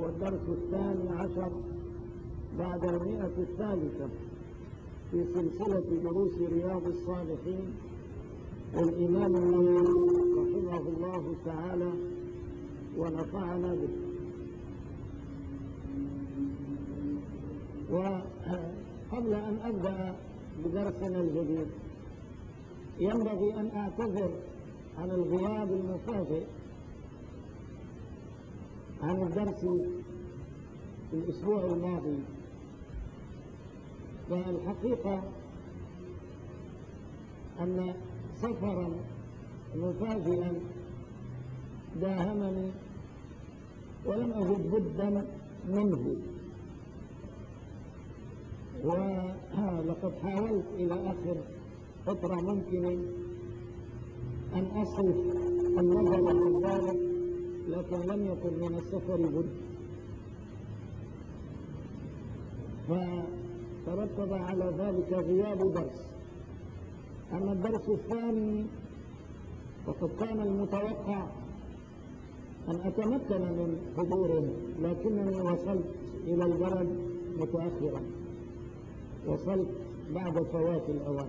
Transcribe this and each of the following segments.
وهو الدرس 12 بعد 100 في سلسلة دروس رياض الصالحين للإمام النووي رحمه الله تعالى ونفعنا به. وقبل أن أبدأ بدرسنا الجديد ينبغي أن أعتذر عن الغياب المفاجئ عن الدرس في الأسبوع الماضي. فالحقيقة أن سفرا مفاجئا داهمني ولم أجد بدا منه، ولقد حاولت إلى آخر فترة ممكن أن أصرف النظر عن ذلك، لكن لم يكن من السفر بد، فترتب على ذلك غياب درس. أما الدرس الثاني فقد كان المتوقع أن أتمكن من حضوره، لكنني وصلت إلى البلد متأخرا، وصلت بعد فوات الأوان،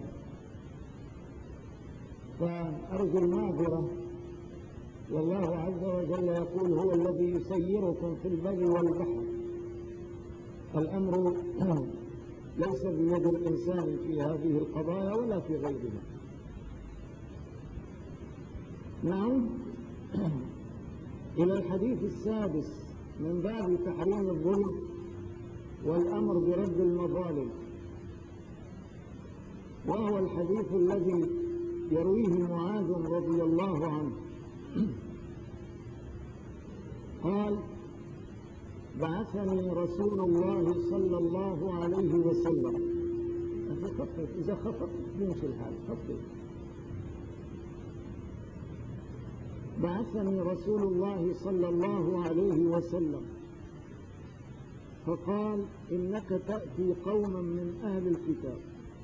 فأرجو المعذرة. والله عز وجل يقول: هو الذي يسيركم في البر والبحر. الأمر ليس بيد الإنسان في هذه القضايا ولا في غيرها. نعود إلى الحديث السادس من باب تحريم الظلم والأمر برد المظالم، وهو الحديث الذي يرويه معاذ رضي الله عنه قال: بعثني رسول الله صلى الله عليه وسلم. إذا خطأ يمشي الحال. بعثني رسول الله صلى الله عليه وسلم فقال: إنك تأتي قوما من أهل الكتاب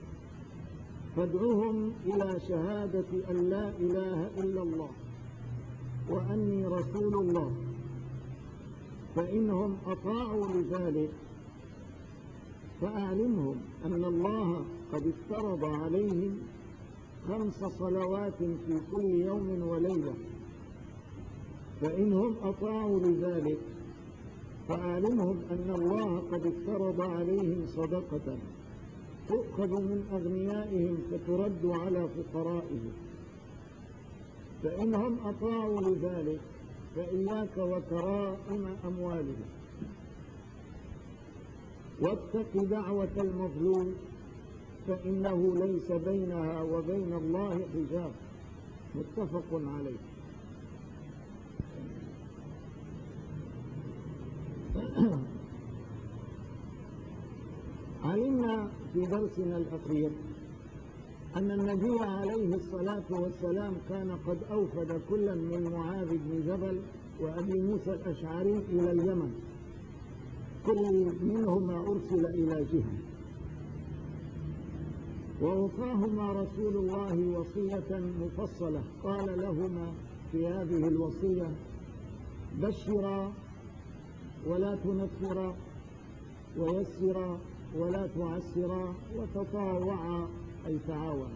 فادعوهم إلى شهادة أن لا إله إلا الله وأني رسول الله، فإنهم أطاعوا لذلك فأعلمهم أن الله قد افترض عليهم 5 صلوات في كل يوم وليلة، فإنهم أطاعوا لذلك فأعلمهم أن الله قد افترض عليهم صدقة تؤخذ من أغنيائهم فترد على فقرائهم، فإنهم أطاعوا لذلك فإياك وكرائم أموالهم، واتق دعوة المظلوم فإنه ليس بينها وبين الله حجاب. متفق عليه. علمنا في درسنا الأخير أن النبي عليه الصلاة والسلام كان قد أوفد كلا من معاذ بن جبل وأبي موسى الأشعري إلى اليمن، كل منهما أرسل إلى جهة، ووصاهما رسول الله وصية مفصلة. قال لهما في هذه الوصية: بشرا ولا تنفرا، ويسرا ولا تعسرا، وتطاوعا أي تعاونا.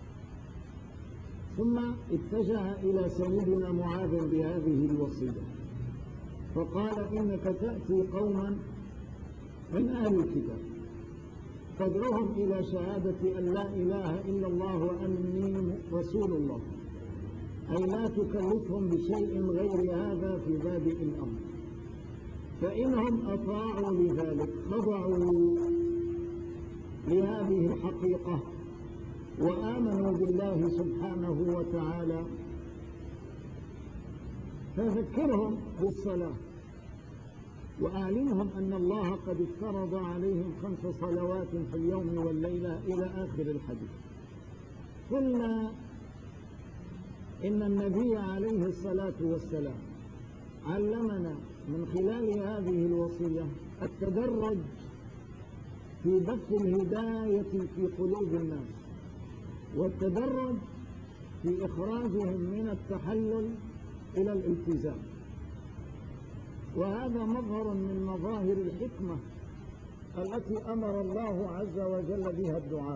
ثم اتجه إلى سيدنا معاذ بهذه الوصية فقال: إنك تأتي قوما من أهل الكتاب فادعوهم إلى شهادة أن لا إله إلا الله وأني رسول الله، أي لا تكلفهم بشيء غير هذا في بادئ الأمر، فإنهم أطاعوا لذلك خضعوا لهذه الحقيقة وآمنوا بالله سبحانه وتعالى، فذكرهم بالصلاة وأعلمهم أن الله قد افترض عليهم 5 صلوات في اليوم والليلة إلى آخر الحديث. قلنا إن النبي عليه الصلاة والسلام علمنا من خلال هذه الوصية التدرج في بث الهداية في قلوب الناس، والتدرج في إخراجهم من التحلل إلى الالتزام. وهذا مظهر من مظاهر الحكمة التي أمر الله عز وجل بها الدعاء.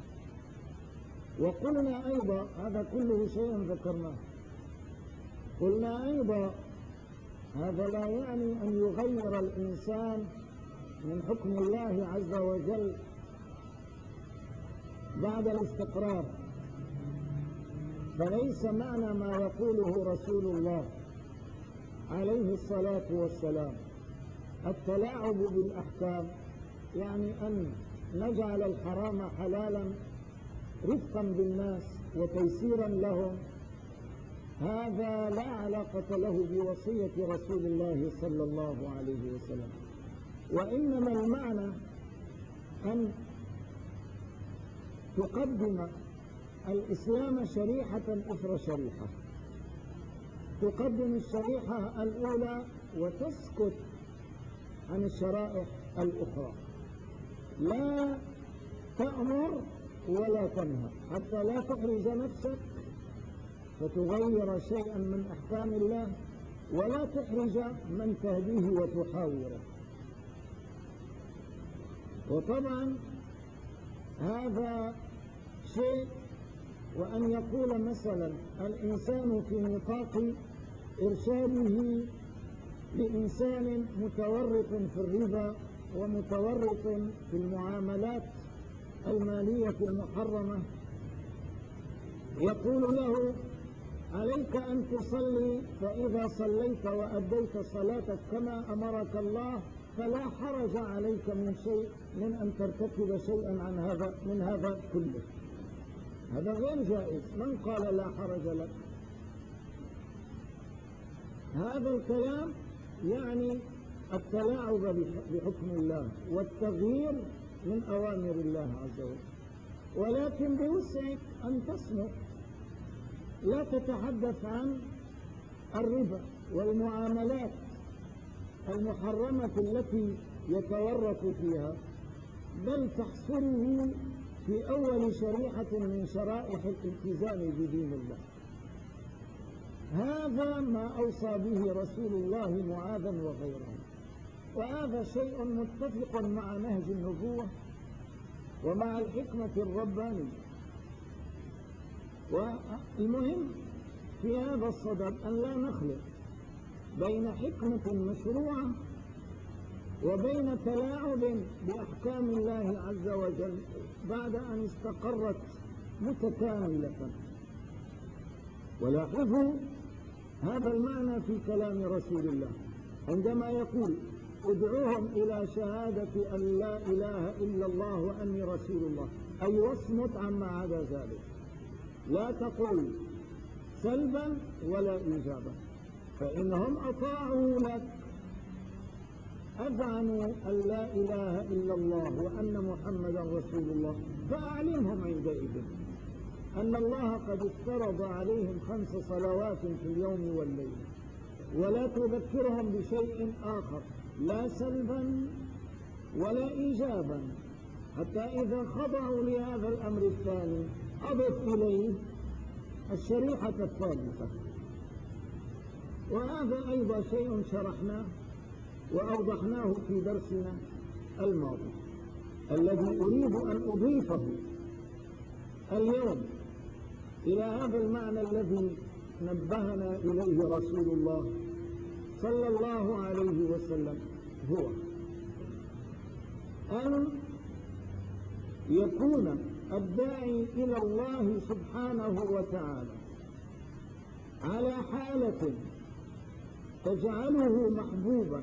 وقلنا أيضا، هذا كله شيء ذكرناه، قلنا أيضا هذا لا يعني أن يغير الإنسان من حكم الله عز وجل بعد الاستقرار، فليس معنى ما يقوله رسول الله عليه الصلاة والسلام التلاعب بالأحكام، يعني أن نجعل الحرام حلالا رفقا بالناس وتيسيرا لهم، هذا لا علاقة له بوصية رسول الله صلى الله عليه وسلم. وإنما المعنى أن تقدم الإسلام شريحة أخرى شريحة، تقدم الشريحة الأولى وتسكت عن الشرائح الأخرى، لا تأمر ولا تنهى حتى لا تحرج نفسك فتغير شيئا من أحكام الله، ولا تحرج من تهديه وتحاوره. وطبعا هذا شيء، وأن يقول مثلا الإنسان في نطاق إرشاده لإنسان متورط في الربا ومتورط في المعاملات المالية المحرمة، يقول له عليك أن تصلي، فإذا صليت وأديت صلاتك كما أمرك الله فلا حرج عليك من شيء من أن ترتكب شيئا من هذا كله. هذا غير جائز. من قال لا حرج لك؟ هذا الكلام يعني التلاعب بحكم الله والتغيير من أوامر الله عز وجل. ولكن بوسعك أن تصمت، لا تتحدث عن الربا والمعاملات المحرمة التي يتورط فيها، بل تحصره في أول شريحة من شرائح الالتزام بدين الله. هذا ما أوصى به رسول الله معاذا وغيره، وهذا شيء متفق مع نهج النبوة ومع الحكمة الربانية. والمهم في هذا الصدد أن لا نخلط بين حكمة مشروعة وبين تلاعب بأحكام الله عز وجل بعد أن استقرت متكاملة. ولاحظوا هذا المعنى في كلام رسول الله عندما يقول ادعوهم إلى شهادة أن لا إله إلا الله وأني رسول الله، أي واصمت عما عدا ذلك، لا تقل سلبا ولا إيجابا، فإنهم أطاعوا لك، أذعنوا أن لا إله إلا الله وأن محمدا رسول الله، فأعلمهم عندئذ أن الله قد افترض عليهم 5 صلوات في اليوم والليل، ولا تذكرهم بشيء آخر لا سلبا ولا إيجابا، حتى إذا خضعوا لهذا الأمر الثاني أضف إليه الشريحة الثالثة. وهذا أيضا شيء شرحناه وأوضحناه في درسنا الماضي، الذي أريد أن أضيفه اليوم إلى هذا المعنى الذي نبهنا إليه رسول الله صلى الله عليه وسلم، هو أن يكون الداعي إلى الله سبحانه وتعالى على حالة تجعله محبوبا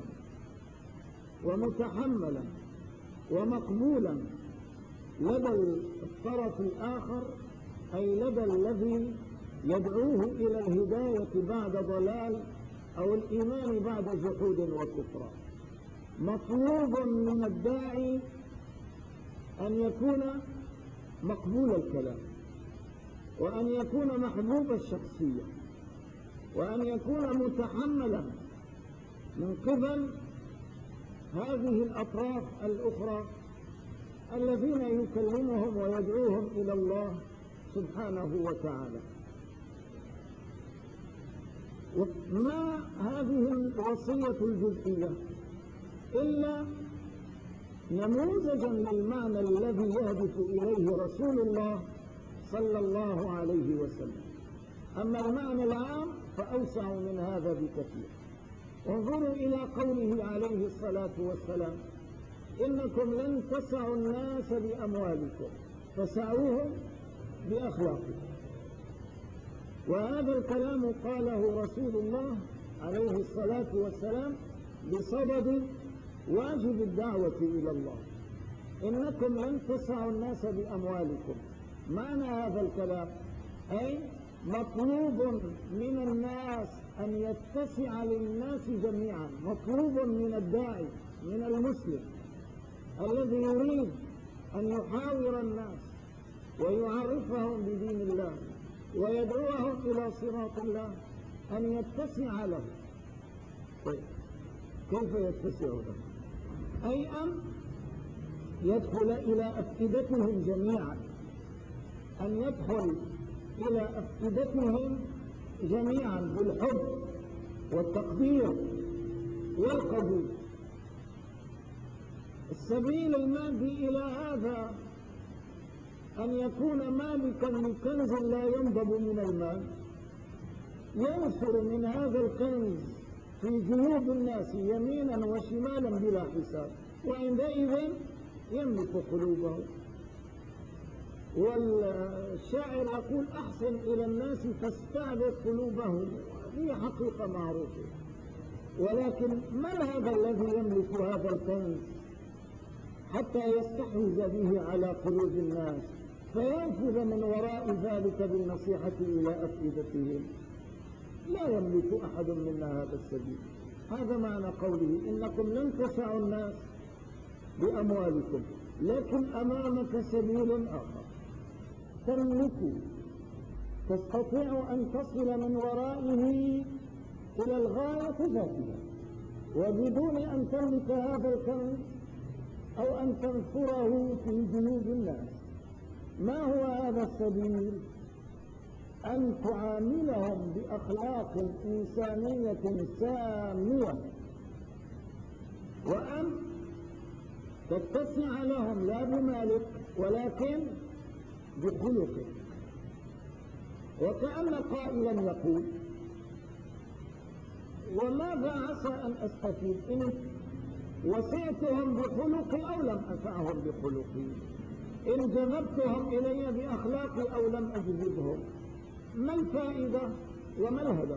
ومتحملا ومقبولا لدى الطرف الآخر، أي لدى الذي يدعوه إلى الهداية بعد ضلال أو الإيمان بعد جحود وكفران. مطلوب من الداعي أن يكون مقبول الكلام، وأن يكون محبوب الشخصية، وأن يكون متحملا من قبل هذه الأطراف الأخرى الذين يكلمهم ويدعوهم إلى الله سبحانه وتعالى. ما هذه الوصية الجزئية إلا نموذجا للمعنى الذي يهدف إليه رسول الله صلى الله عليه وسلم. أما المعنى العام فأوسع من هذا بكثير. انظروا إلى قوله عليه الصلاة والسلام: إنكم لن تسعوا الناس بأموالكم فسعوهم بأخلاقكم. وهذا الكلام قاله رسول الله عليه الصلاة والسلام بصدد واجب الدعوة إلى الله. إنكم لن تسعوا الناس بأموالكم. معنى هذا الكلام أي مطلوب من الناس أن يتسع للناس جميعا، مطلوب من الداعي، من المسلم الذي يريد أن يحاور الناس ويعرفهم بدين الله ويدعوهم إلى صراط الله أن يتسع له. طيب كيف يتسع له؟ أي أن يدخل إلى أفئدتهم جميعا، أن يدخل إلى أفئدتهم جميعا بالحب والتقدير والقبول. السبيل المادي إلى هذا أن يكون مالكا لكنز لا ينضب من المال، ينشر من هذا الكنز في جيوب الناس يمينا وشمالا بلا حساب، وعندئذ يملك قلوبه. والشاعر يقول: أحسن إلى الناس فاستعبد قلوبهم. هي حقيقة معروفة، ولكن من هذا الذي يملك هذا الكنز حتى يستحوذ به على قلوب الناس فينفذ من وراء ذلك بالنصيحة إلى أفئدتهم؟ لا يملك أحد منا هذا السبيل. هذا معنى قوله: إنكم لن تسعوا الناس بأموالكم، لكن أمامك سبيل آخر تملك، تستطيع أن تصل من ورائه إلى الغاية ذاتها وبدون أن تملك هذا الكنز أو أن تنثره في جيوب الناس. ما هو هذا السبيل؟ أن تعاملهم بأخلاق إنسانية سامية، وأن تتسع لهم لا بمالك ولكن بخلقك. وكأن قائلا يقول: وماذا عسى أن أستفيد إن وسعتهم بخلقي أو لم أسعهم بخلقي، إن جذبتهم إلي بأخلاقي أو لم أجذبهم؟ ما الفائدة وما الهدف؟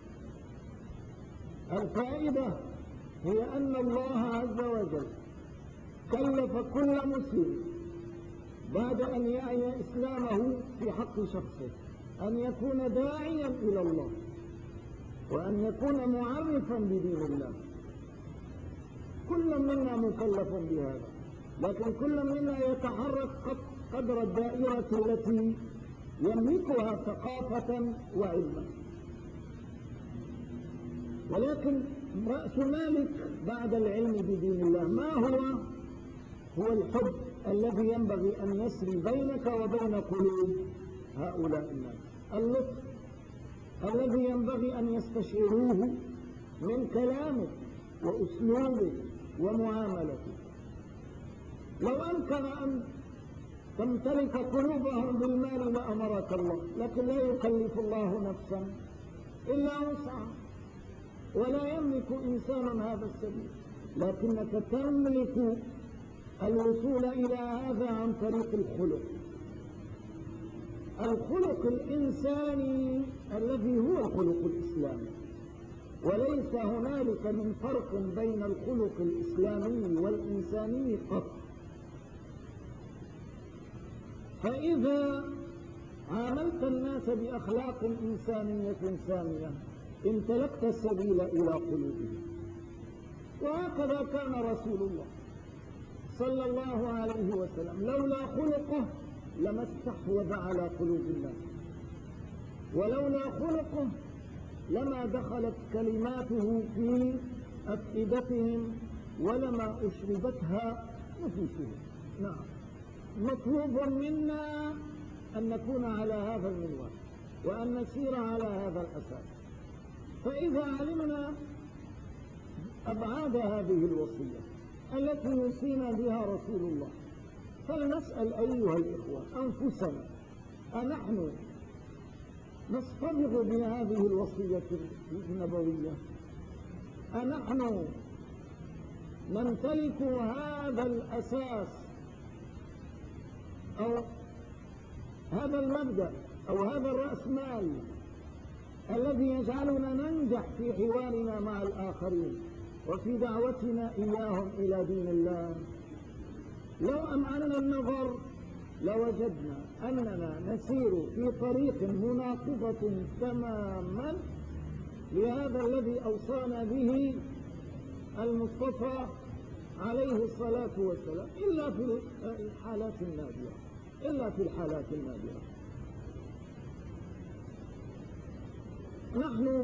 الفائدة هي أن الله عز وجل كلف كل مسلم بعد أن يعي إسلامه في حق شخصه أن يكون داعيا إلى الله وأن يكون معرفا بدين الله. كل منا مكلف بهذا، لكن كل منا يتحرك قدر الدائرة التي يملكها ثقافة وعلما. ولكن رأس مالك بعد العلم بدين الله ما هو؟ هو الحب الذي ينبغي أن يسري بينك وبين قلوب هؤلاء الناس، اللطف الذي ينبغي أن يستشعروه من كلامك وأسلوبك ومعاملتك. لو أمكن أن تمتلك قلوبهم بالمال لأمرك الله، لكن لا يكلف الله نفسا إلا وسعها، ولا يملك إنسان هذا السبيل، لكنك تملك الوصول إلى هذا عن طريق الخلق، الخلق الإنساني الذي هو الخلق الإسلامي. وليس هنالك من فرق بين الخلق الإسلامي والإنساني قط. فإذا عاملت الناس بأخلاق إنسانية سامية امتلكت السبيل إلى قلوبهم. وهكذا كان رسول الله صلى الله عليه وسلم، لولا خلقه لما استحوذ على قلوب الناس، ولولا خلقه لما دخلت كلماته في أفئدتهم ولما أشربتها نفوسهم. نعم، مطلوب منا أن نكون على هذا المنوال وأن نسير على هذا الأساس. فإذا علمنا أبعاد هذه الوصية التي يوصينا بها رسول الله، فلنسأل أيها الإخوة أنفسنا: أنحن نصطبغ بهذه الوصية النبوية؟ أنحن نمتلك هذا الأساس أو هذا المبدأ أو هذا الرأسمال الذي يجعلنا ننجح في حوارنا مع الآخرين وفي دعوتنا إياهم إلى دين الله؟ لو أمعنا النظر لوجدنا أننا نسير في طريق مناقضة تماما لهذا الذي أوصانا به المصطفى عليه الصلاة والسلام، إلا في الحالات النادرة. نحن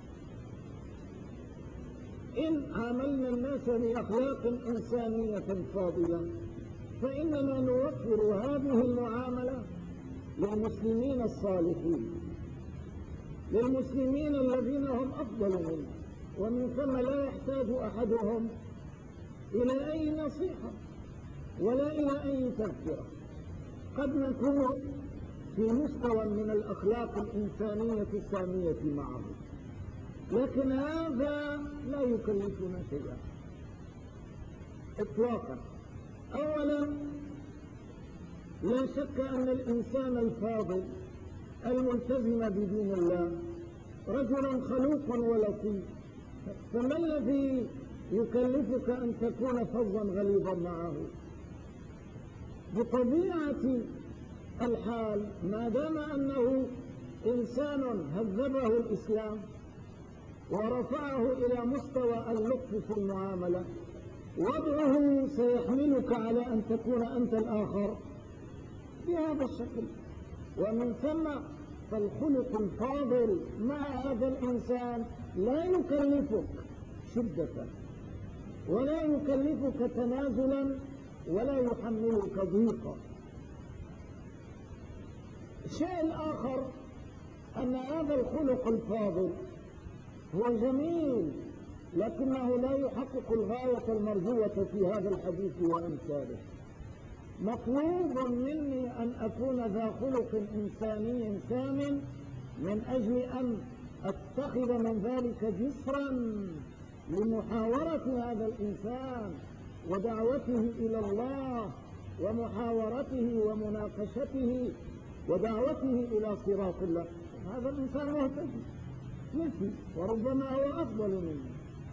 إن عاملنا الناس بأخلاق إنسانية فاضلة فإننا نوفر هذه المعاملة للمسلمين الصالحين، للمسلمين الذين هم أفضل منا، ومن ثم لا يحتاج أحدهم إلى أي نصيحة ولا إلى أي تذكرة. قد نكون في مستوى من الأخلاق الإنسانية السامية معه، لكن هذا لا يكلفنا شيئا إطلاقا. أولا، لا شك أن الإنسان الفاضل الملتزم بدين الله رجل خلوق ولطيف، فما الذي يكلفك أن تكون فظا غليظا معه؟ بطبيعة الحال ما دام أنه إنسان هذبه الإسلام ورفعه إلى مستوى اللطف في المعاملة، وضعه سيحملك على أن تكون أنت الآخر بهذا الشكل. ومن ثم فالخلق الفاضل مع هذا الإنسان لا يكلفك شدة ولا يكلفك تنازلا ولا يحملك ضيقا. الشيء الآخر أن هذا الخلق الفاضل هو جميل، لكنه لا يحقق الغاية المرجوة في هذا الحديث وأمثاله. مطلوب مني أن أكون ذا خلق إنساني سام من أجل أن أتخذ من ذلك جسرا لمحاورة هذا الإنسان ودعوته إلى الله ومحاورته ومناقشته ودعوته إلى صراط الله. هذا الإنسان مهتدي مثلي وربما هو أفضل مني،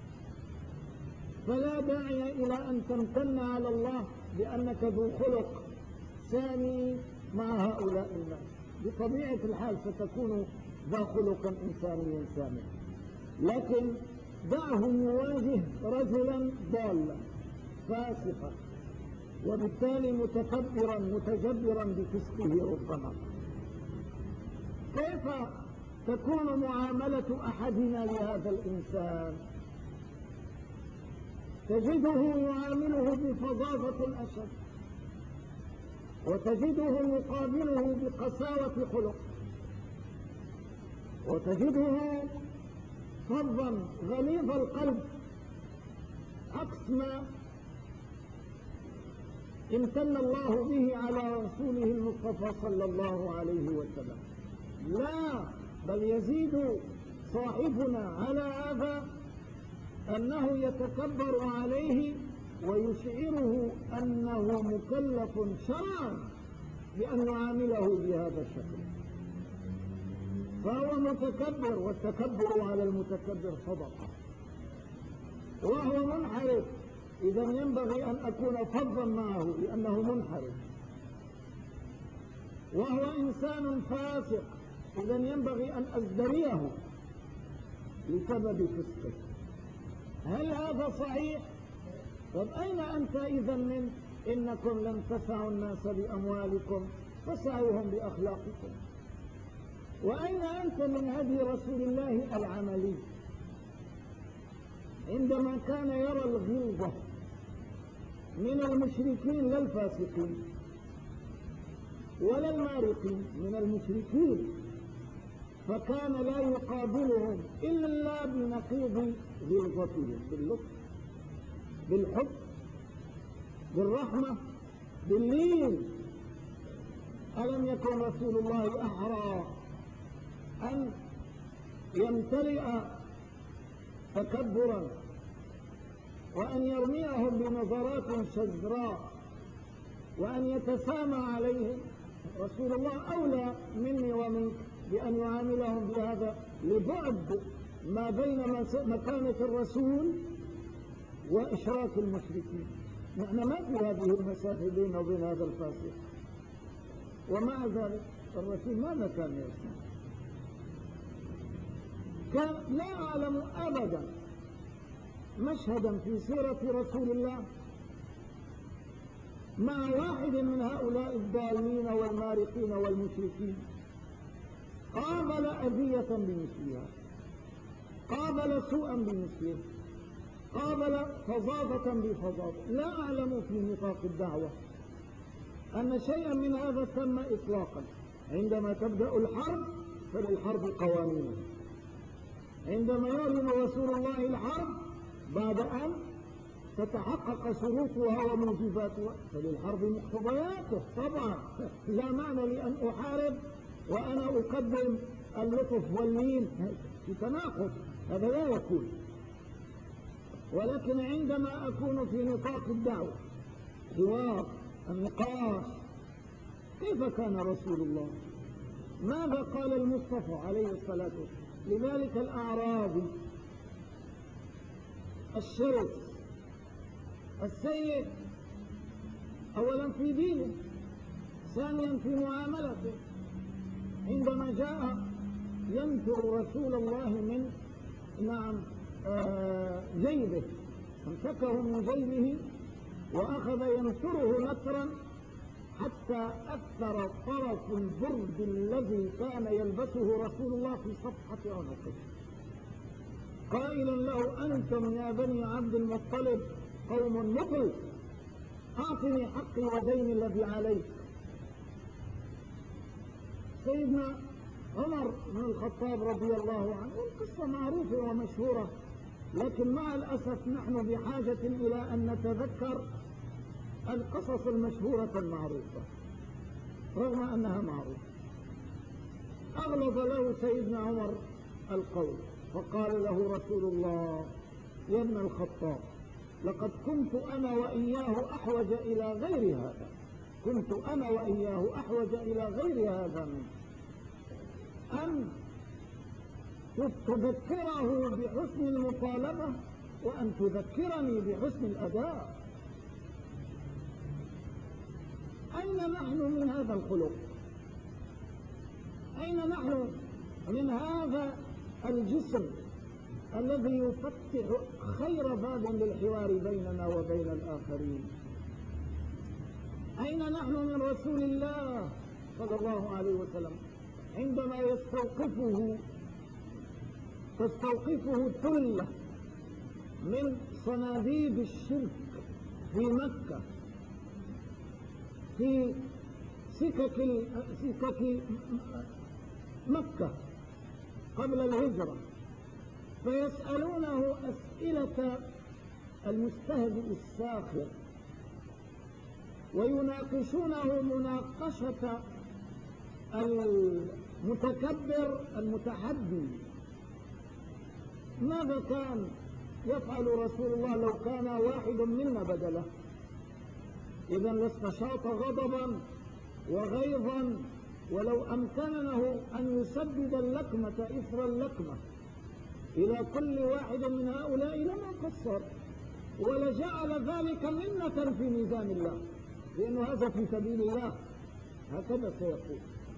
فلا داعي إلى أن تمتن على الله بأنك ذو خلق سامي مع هؤلاء الناس. بطبيعة الحال ستكون ذا خلق إنساني سامي، لكن دعه يواجه رجلا ضالا فاسقا وبالتالي متكبرا متجبرا بفسقه ربما. كيف تكون معاملة أحدنا لهذا الإنسان؟ تجده يعامله بفظاظة الأسد، وتجده يقابله بقساوة خلق، وتجده فظا غليظ القلب عكس ما امتن الله به على رسوله المصطفى صلى الله عليه وسلم. لا، بل يزيد صاحبنا على هذا أنه يتكبر عليه ويشعره أنه مكلف شرعا بأن يعامله بهذا الشكل، فهو متكبر، والتكبر على المتكبر صدقة، وهو منحرف. إذا ينبغي أن أكون فظا معه لأنه منحرف، وهو إنسان فاسق، إذا ينبغي أن أزدريه لسبب فسقه. هل هذا صحيح؟ طب أين أنت إذا من إنكم لم تسعوا الناس بأموالكم فسعوهم بأخلاقكم؟ وأين أنت من هدي رسول الله العملي عندما كان يرى الغلظة من المشركين، لا الفاسقين ولا المارقين، من المشركين فكان لا يقابلهم إلا بنقيض غلظتهم، باللطف، بالحب، بالرحمة، باللين. ألم يكن رسول الله أحرى أن يمتلئ تكبرا وأن يرميهم بنظرات شزراء وأن يتسامى عليهم؟ رسول الله أولى مني ومنك بأن يعاملهم بهذا لبعد ما بين مكانة الرسول وإشراك المشركين. نحن ما في هذه المسافة بيننا وبين هذا الفاسق، ومع ذلك الرسول ماذا كان يصنع؟ كان لا أعلم أبدا مشهدا في سيرة رسول الله مع واحد من هؤلاء الضالين والمارقين والمشركين قابل أذية بمثلها، قابل سوءا بمثله، قابل فظاظة بفظاظة. لا أعلم في نطاق الدعوة أن شيئا من هذا تم إطلاقا. عندما تبدأ الحرب فللحرب قوانين، عندما يعلن رسول الله الحرب بعد أن تتحقق شروطها وموجباتها فللحرب مقتضياته. طبعا لا معنى لأن أحارب وأنا أقدم اللطف واللين، في تناقض، هذا لا يكون. ولكن عندما أكون في نطاق الدعوة، حوار، النقاش، كيف كان رسول الله؟ ماذا قال المصطفى عليه الصلاة والسلام لذلك الأعرابي الشرس السيء؟ أولا في دينه، ثانيا في معاملته. عندما جاء ينفر رسول الله من جيبه، امسكه من جيبه وأخذ ينثره نثرا حتى أثر طرف البرد الذي كان يلبسه رسول الله في صفحة عنقه، قائلا له: أنتم يا بني عبد المطلب قوم مخلص، أعطني حقي ودين الذي عليك. سيدنا عمر بن الخطاب رضي الله عنه، القصة معروفة ومشهورة، لكن مع الأسف نحن بحاجة إلى أن نتذكر القصص المشهورة المعروفة رغم أنها معروفة. أغلظ له سيدنا عمر القول فقال له رسول الله: يا ابن الخطاب، لقد كنت أنا وإياه أحوج إلى غير هذا، كنت أنا وإياه أحوج إلى غير هذا منه، أن تذكره بحسن المطالبة وأن تذكرني بحسن الأداء. أين نحن من هذا الخلق؟ أين نحن من هذا الجسر الذي يفتح خير باب للحوار بيننا وبين الآخرين؟ أين نحن من رسول الله صلى الله عليه وسلم عندما تستوقفه ثلة من صناديد الشرك في مكة، في سكك مكة قبل الهجرة، فيسألونه أسئلة المستهزئ الساخر ويناقشونه مناقشة المتكبر المتحدي. ماذا كان يفعل رسول الله لو كان واحد منا بدله؟ إذا لاستشاط غضبا وغيظا، ولو أمكنه أن يسدد اللكمة إثر اللكمة إلى كل واحد من هؤلاء لما قصر، ولجعل ذلك منة في ميزان الله، لأنه هذا في سبيل الله، هكذا سيقول.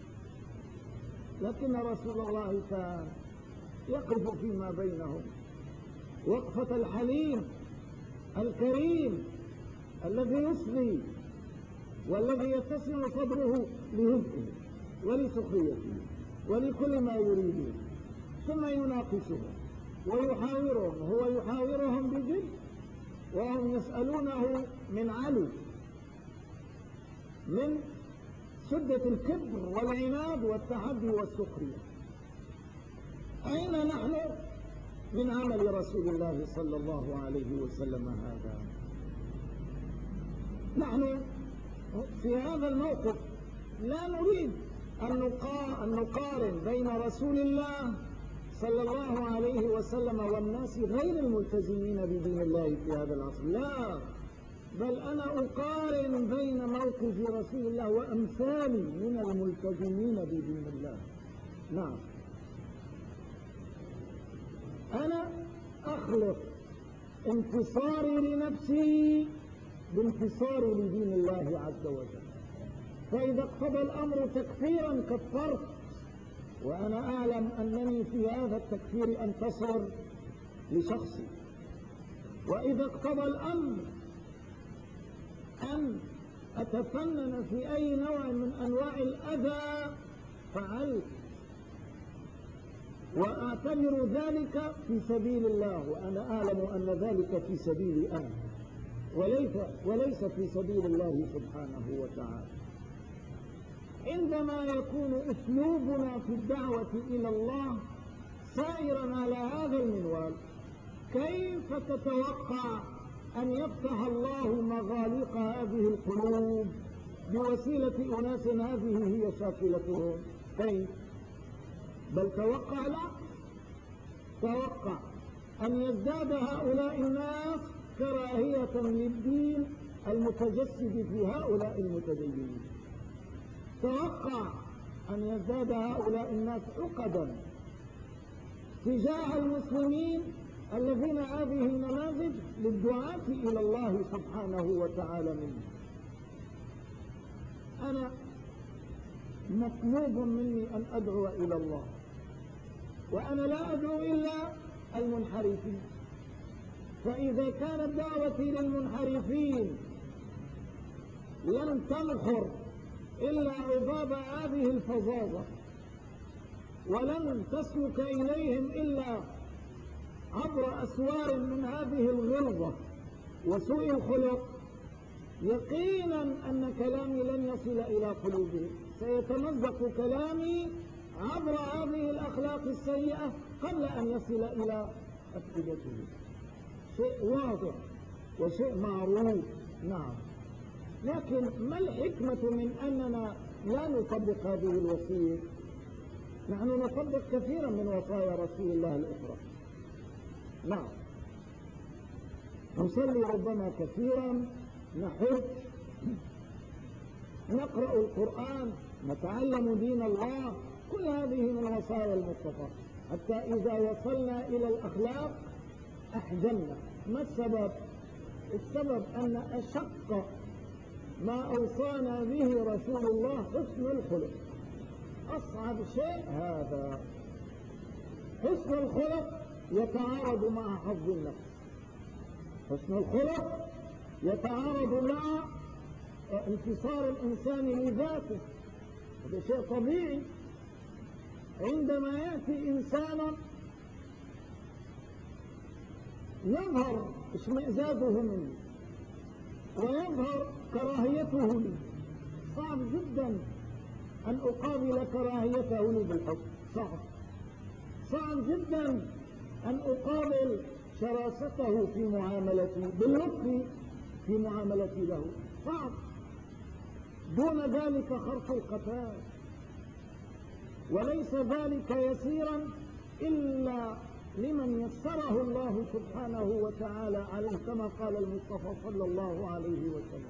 لكن رسول الله كان يقف فيما بينهم وقفة الحليم الكريم الذي يصغي والذي يتسع صدره لهزئه ولسخريته ولكل ما يريدون، ثم يناقشهم ويحاورهم، هو يحاورهم بجد وهم يسألونه من علو، من شدة الكبر والعناد والتحدي والسخرية. أين نحن من عمل رسول الله صلى الله عليه وسلم هذا؟ نحن في هذا الموقف لا نريد أن نقارن بين رسول الله صلى الله عليه وسلم والناس غير الملتزمين بدين الله في هذا العصر، لا، بل أنا أقارن بين موقف رسول الله وأمثالي من الملتزمين بدين الله. نعم، أنا أخلط انتصاري لنفسي بانتصاري لدين الله عز وجل، فإذا اقتضى الأمر تكفيرا كفرت، وأنا أعلم أنني في هذا التكفير أنتصر لشخصي، وإذا اقتضى الأمر أن أتفنن في أي نوع من أنواع الأذى فعلت، وأعتبر ذلك في سبيل الله، وأنا أعلم أن ذلك في سبيلي أنا وليس في سبيل الله سبحانه وتعالى. عندما يكون أسلوبنا في الدعوة إلى الله سائرا على هذا المنوال، كيف تتوقع أن يفتح الله مغاليق هذه القلوب بوسيلة أناس هذه هي شاكلتهم؟ كيف؟ بل توقع أن يزداد هؤلاء الناس كراهية للدين المتجسد في هؤلاء المتدينين، توقع أن يزداد هؤلاء الناس عقدا تجاه المسلمين الذين هذه نماذج للدعاة إلى الله سبحانه وتعالى منه. أنا مطلوب مني أن أدعو إلى الله، وأنا لا أدعو إلا المنحرفين، فإذا كانت دعوتي للمنحرفين لن تنخر إلا عباب هذه الفظاظة، ولن تسلك إليهم إلا عبر أسوار من هذه الغلظة وسوء الخلق، يقينا أن كلامي لن يصل إلى قلوبهم، سيتمزق كلامي عبر هذه الأخلاق السيئة قبل أن يصل إلى أفئدتهم. شيء واضح وشيء معروف. نعم، لكن ما الحكمة من أننا لا نطبق هذه الوصية؟ نحن نطبق كثيرا من وصايا رسول الله الأخرى. نعم، نصلي ربما كثيرا، نحج، نقرأ القرآن، نتعلم دين الله، كل هذه من وصايا المصطفى، حتى إذا وصلنا إلى الأخلاق أحجمنا. ما السبب؟ السبب أن أشق ما أوصانا به رسول الله حسن الخلق. أصعب شيء هذا، حسن الخلق يتعارض مع حظ النفس، حسن الخلق يتعارض مع انتصار الإنسان لذاته، هذا شيء طبيعي. عندما يأتي إنسان يظهر اشمئزازه مني ويظهر كراهيته لي، صعب جدا أن أقابل كراهيته لي بالحب، صعب جدا أن أقابل شراسته في معاملتي باللطف في معاملتي له، صعب. دون ذلك خرق القتال، وليس ذلك يسيرا إلا لمن يسره الله سبحانه وتعالى عليه، كما قال المصطفى صلى الله عليه وسلم.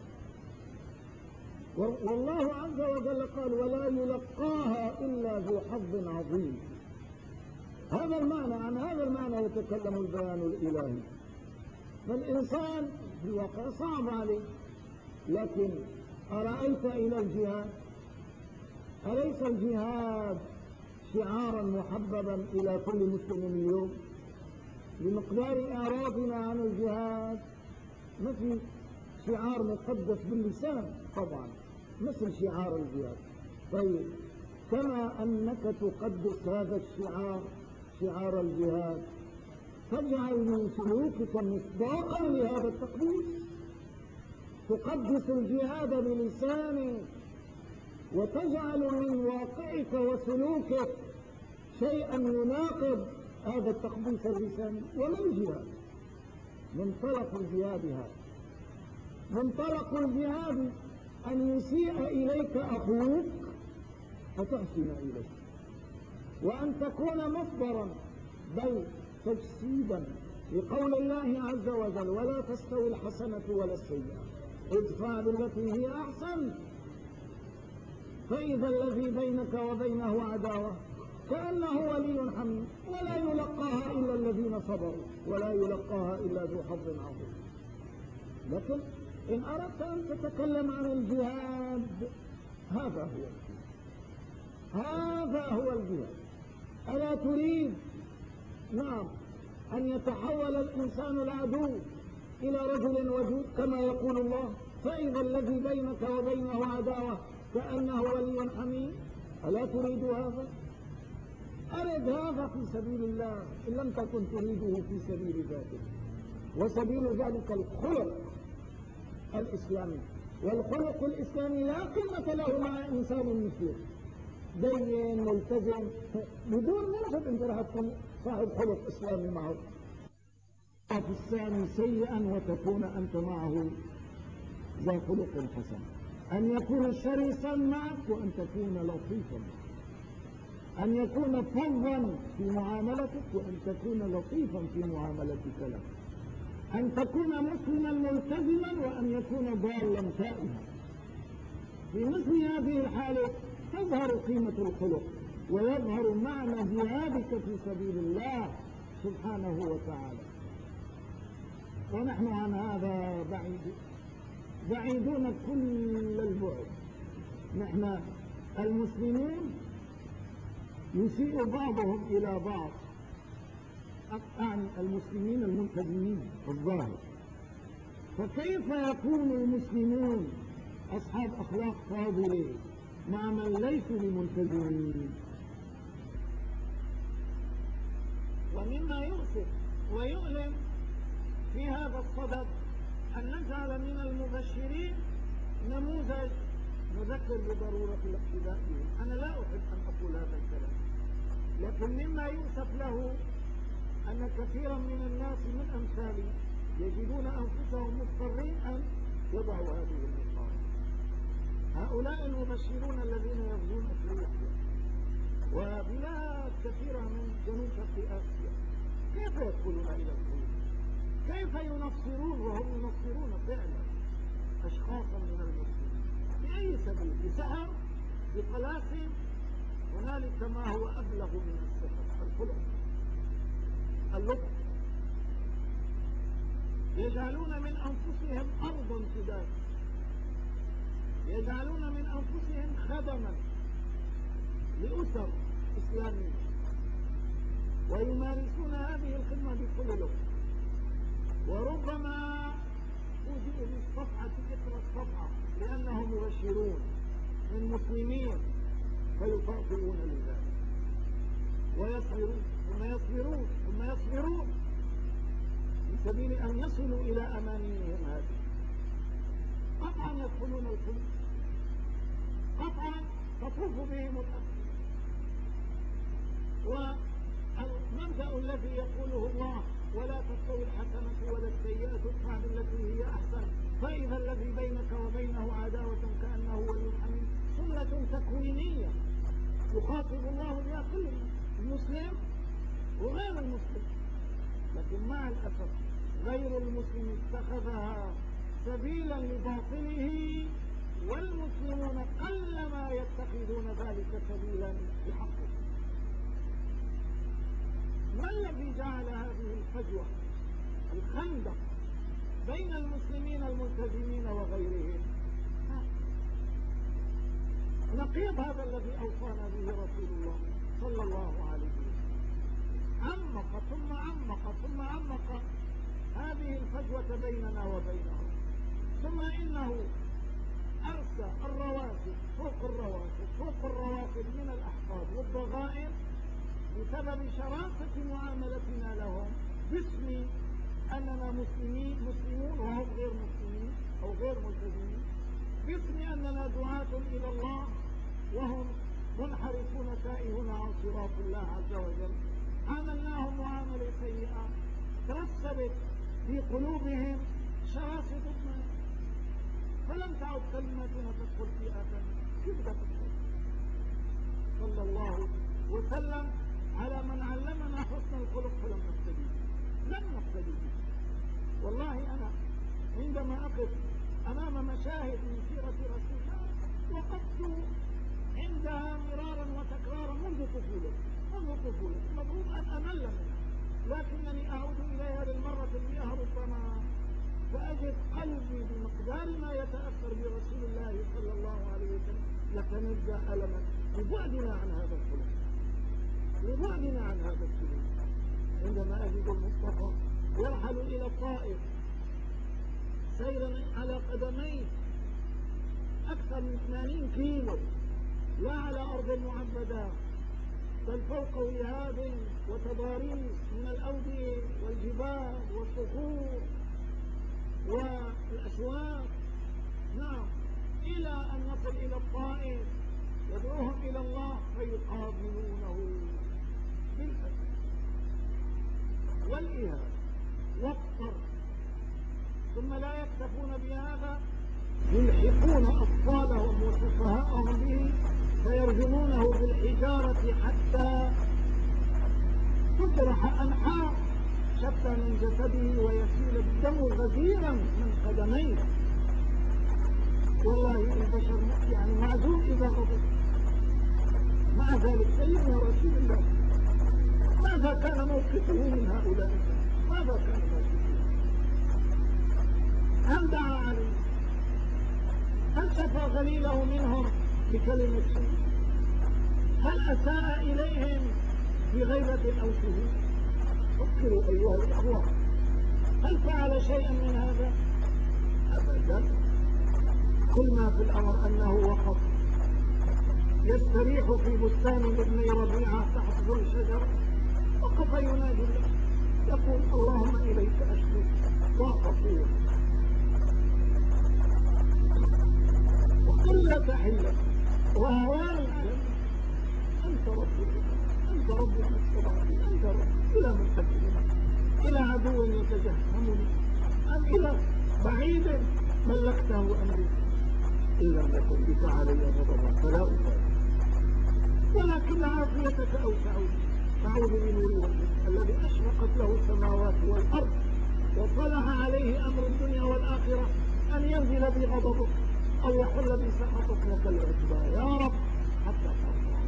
والله عز وجل قال: ولا يلقاها إلا ذو حظ عظيم. هذا المعنى، عن هذا المعنى يتكلم البيان الإلهي. فالإنسان في الواقع صعب عليه، لكن أرأيت إلى الجهاد؟ أليس الجهاد شعارا محببا إلى كل مسلم اليوم؟ بمقدار إعراضنا عن الجهاد ما في شعار مقدس باللسان طبعا مثل شعار الجهاد. طيب، كما أنك تقدس هذا الشعار، شعار الجهاد، تجعل من سلوكك مصداقا لهذا التقديس، تقدس الجهاد بلسانك، وتجعل من واقعك وسلوكك شيئا يناقض هذا التقديس اللساني. وما الجهاد؟ منطلق الجهاد هذا، منطلق الجهاد أن يسيء إليك أخوك فتحسن إليه، وأن تكون مصدرا بل تجسيدا لقول الله عز وجل: ولا تستوي الحسنة ولا السيئة ادفع بالتي هي أحسن فإذا الذي بينك وبينه عداوة كأنه ولي حميم ولا يلقاها إلا الذين صبروا ولا يلقاها إلا ذو حظ عظيم. لكن إن أردت أن تتكلم عن الجهاد هذا هو الجهاد. ألا تريد نعم أن يتحول الإنسان العدو إلى رجل ودود كما يقول الله: فإذا الذي بينك وبينه عداوة كأنه ولي حميم؟ ألا تريد هذا؟ أرد هذا في سبيل الله إن لم تكن تريده في سبيل ذاتك. وسبيل ذلك الخلق الإسلامي، والخلق الإسلامي لا قيمة له مع إنسان مسلم دين ملتزم بدون منجد أنت راح تكون صاحب خلق إسلامي معه. في الثاني سيئا وتكون أنت معه ذا خلق حسن، أن يكون شرسا معك وأن تكون لطيفا معك، أن يكون فظا في معاملتك وأن تكون لطيفا في معاملتك له، أن تكون مسلما ملتزما وأن يكون ضالا تائها. في مثل هذه الحالة تظهر قيمة الخلق ويظهر معنى جهادك في سبيل الله سبحانه وتعالى. ونحن عن هذا بعيدون كل البعد. نحن المسلمون يسيء بعضهم إلى بعض، أعني المسلمين الملتزمين الظاهر، فكيف يكون المسلمون أصحاب أخلاق فاضلة مع من ليسوا بملتزمين؟ ومما يؤسف ويؤلم في هذا الصدد أن نجعل من المبشرين نموذج نذكر بضرورة الاقتداء بهم. أنا لا أحب أن أقول هذا الكلام، لكن مما يؤسف له أن كثيرا من الناس من أمثالي يجدون أنفسهم مضطرين أن يضعوا هذه النقاط. هؤلاء المبشرون الذين يغزون أفريقيا وبلاد كثيرة من جنوب شرق آسيا كيف يدخلون إلى الخروج؟ كيف ينصرون وهم ينصرون فعلا أشخاصا من المسلمين؟ بأي سبيل؟ بسحر؟ بطلاسم؟ هنالك ما هو أبلغ من السحر: الخلق، اللطف. يجعلون من أنفسهم أرضا سداد، يجعلون من أنفسهم خدما لأسر إسلامية، ويمارسون هذه الخدمة بكل لطف. وربما فوجئوا بالصفعة إثر الصفعة لأنهم مبشرون من مسلمين فيخاطئون لذلك ويصبرون ثم يصبرون ثم يصبرون من سبيل أن يصلوا إلى أمانيهم هذه. قطعا يدخلون الخلق، قطعا تطوف بهم الأسر. والمبدأ الذي يقوله الله: ولا تستوي الحسنة ولا السيئة ادفع بالتي هي أحسن فإذا الذي بينك وبينه عداوة كأنه ولي حميم، سنة تكوينية يخاطب الله بها كل المسلم وغير المسلم. لكن مع الأسف غير المسلم اتخذها سبيلا لباطله، والمسلمون قلما يتخذون ذلك سبيلا لحقه. ما الذي جعل هذه الفجوة، الخندق بين المسلمين الملتزمين وغيرهم؟ نقيض هذا الذي أوصانا به رسول الله صلى الله عليه وسلم. عمق ثم عمق ثم عمق هذه الفجوة بيننا وبينهم، ثم إنه أرسى الرواتب فوق الرواتب فوق الرواتب من الأحقاد والضغائن بسبب شراسة معاملتنا لهم باسم أننا مسلمون وهم غير مسلمين أو غير ملتزمين، باسم أننا دعاة إلى الله وهم منحرفون تائهون عن صراط الله عز وجل عاملناهم معاملة سيئة ترسبت في قلوبهم شراسة الدماء، فلم تعد كلمتنا تدخل في آذانهم. كيف تدخل؟ صلى الله وسلم على من علمنا حسن الخلق فلم نقتدي به، لم نقتدي به. والله أنا عندما أقف أمام مشاهد من سيرة رسول الله وقفت عندها مرارا وتكرارا منذ طفولتي، المفروض أن أمل منها، لكنني أعود إليها للمرة المئة ربما، فأجد قلبي بمقدار ما يتأثر برسول الله صلى الله عليه وسلم يتنزع ألما لبعدنا عن هذا الخلق، لبعدنا عن هذا السلوك. عندما أجد المصطفى يرحل إلى الطائف سيرا على قدميه أكثر من 80 كيلو، لا على أرض معبدة بل فوق وهاب وتضاريس من الأودية والجبال والصخور والأشواك، نعم، إلى أن نصل إلى الطائف يدعوهم إلى الله فيقابلونه بالأسى والإهانة والطرد، ثم لا يكتفون بهذا، يلحقون أطفالهم وسفهاءهم به فيرجمونه بالحجارة حتى تجرح أنحاء شتى من جسده ويسيل الدم غزيرا من قدميه. والله البشر يعني معزول إذا غضب. مع ذلك سيدنا رسول الله ماذا كان موقفه من هؤلاء؟ ماذا كان موقفه؟ هل دعا عليه؟ هل شفى غليله منهم بكلمة سوء؟ هل أساء إليهم بغيبة أو شهود؟ فكروا أيها الأخوة، هل فعل شيئا من هذا؟ أبدا. كل ما في الأمر أنه وقف يستريح في بستان ابن ربيعة تحت ظل شجرة، وقف ينادي الله يقول اللهم إليك أشكو وأقول وكل تحية وهوان العالم أنت ربي، أنت ربي المستضعفين، أنت ربي. إلى من تكلم؟ إلى عدو يتجهمني أم إلى بعيد ملكته أمري؟ إلا أن يكن بك علي غضبا فلا أفعل، ولكن عافيتك أوسع. أعوذ بنور وجهك الذي أشرقت له السماوات والأرض وصلح عليه أمر الدنيا والآخرة أن ينزل بي غضبك أو يحل بي سخطك لك العتبى يا رب حتى ترضى.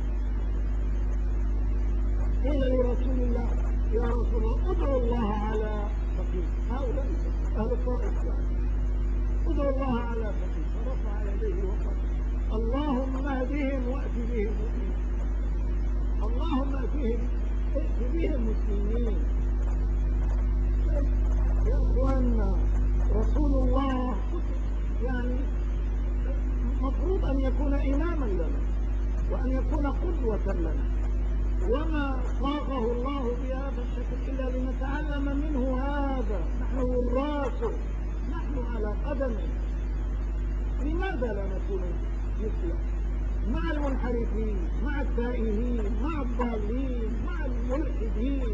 قيل لرسول الله يا رسول الله ادعو الله على فقير، هؤلاء أهل الطائف ادعو الله على فقير، فرفع يديه وقال اللهم اهدهم وأت بهم مؤمنين، اللهم اهدهم ائت بهم مسلمين. يا اخواننا رسول الله يعني مفروض ان يكون اماما لنا وان يكون قدوة لنا، وما صاغه الله بهذا الشكل الا لنتعلم منه هذا. نحن وراثه، نحن على قدمه، لماذا لا نكون مثله مع المنحرفين، مع التائهين، مع الضالين، مع الملحدين؟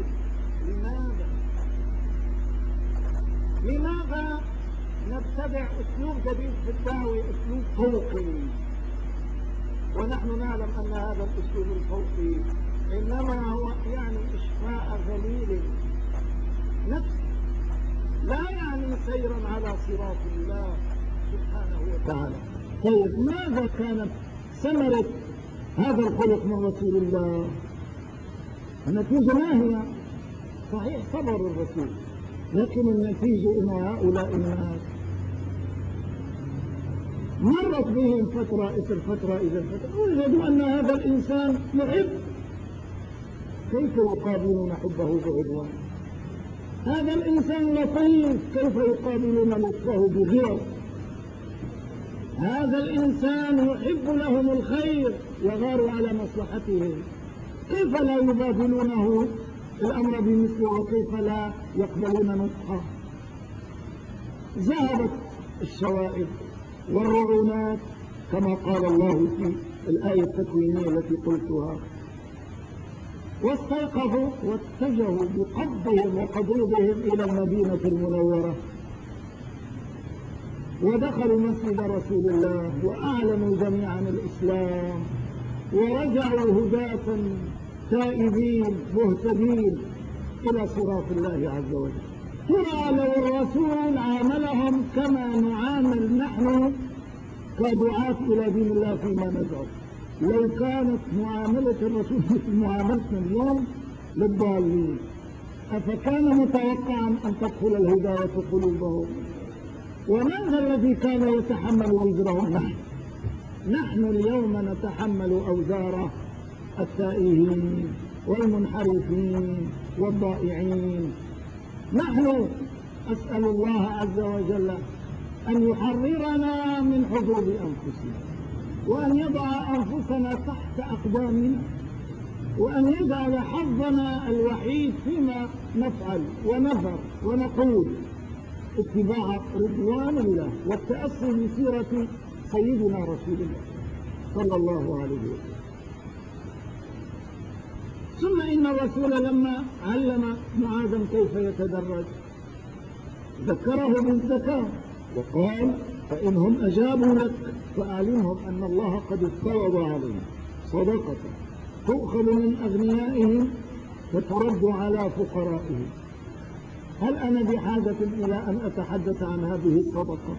لماذا نتبع أسلوب جديد في الدعوة، أسلوب فوقي، ونحن نعلم أن هذا الأسلوب الفوقي إنما هو يعني إشفاء ذليل نفس، لا يعني سيرا على صراط الله سبحانه وتعالى. طيب ماذا كانت ثمرة هذا الخلق من رسول الله؟ النتيجة ما هي؟ صحيح صبر الرسول، لكن النتيجة ان هؤلاء الناس مرت بهم فترة إثر فترة إذا فترة وجدوا أن هذا الإنسان محب، كيف يقابلون حبه بعدوان؟ هذا الإنسان لطيف، كيف يقابلون لطفه بغير؟ هذا الإنسان يحب لهم الخير وغاروا على مصلحتهم، كيف لا يبادلونه الأمر بمثله وكيف لا يقبلون نصحه؟ ذهبت الشوائب والرعونات كما قال الله في الآية التكوينية التي قلتها واستيقظوا واتجهوا بقبضهم وقبوضهم إلى المدينة المنورة، ودخلوا مسجد رسول الله وأعلنوا جميعا الإسلام، ورجعوا هداة تائبين مهتدين إلى صراط الله عز وجل. ترى لو الرسول عاملهم كما نعامل نحن كدعاة إلى دين الله فيما ندعو، لو كانت معاملة الرسول مثل معاملتنا اليوم للضالين، أفكان متوقعا أن تدخل الهداية قلوبهم؟ ومن ذا الذي كان يتحمل وزرهم؟ نحن اليوم نتحمل أوزار التائهين والمنحرفين والضائعين. نحن أسأل الله عز وجل أن يحررنا من حظوظ أنفسنا، وأن يضع أنفسنا تحت أقدامنا، وأن يجعل حظنا الوحيد فيما نفعل ونظهر ونقول اتباع رضوان الله والتأسي بسيرة سيدنا رسول الله صلى الله عليه وسلم. ثم إن الرسول لما علم معاذا كيف يتدرج ذكره بالزكاة وقال: فإنهم أجابوا لك فأعلمهم أن الله قد افترض عليهم صدقة تؤخذ من أغنيائهم فترد على فقرائهم. هل أنا بحاجة إلى أن أتحدث عن هذه الصدقة؟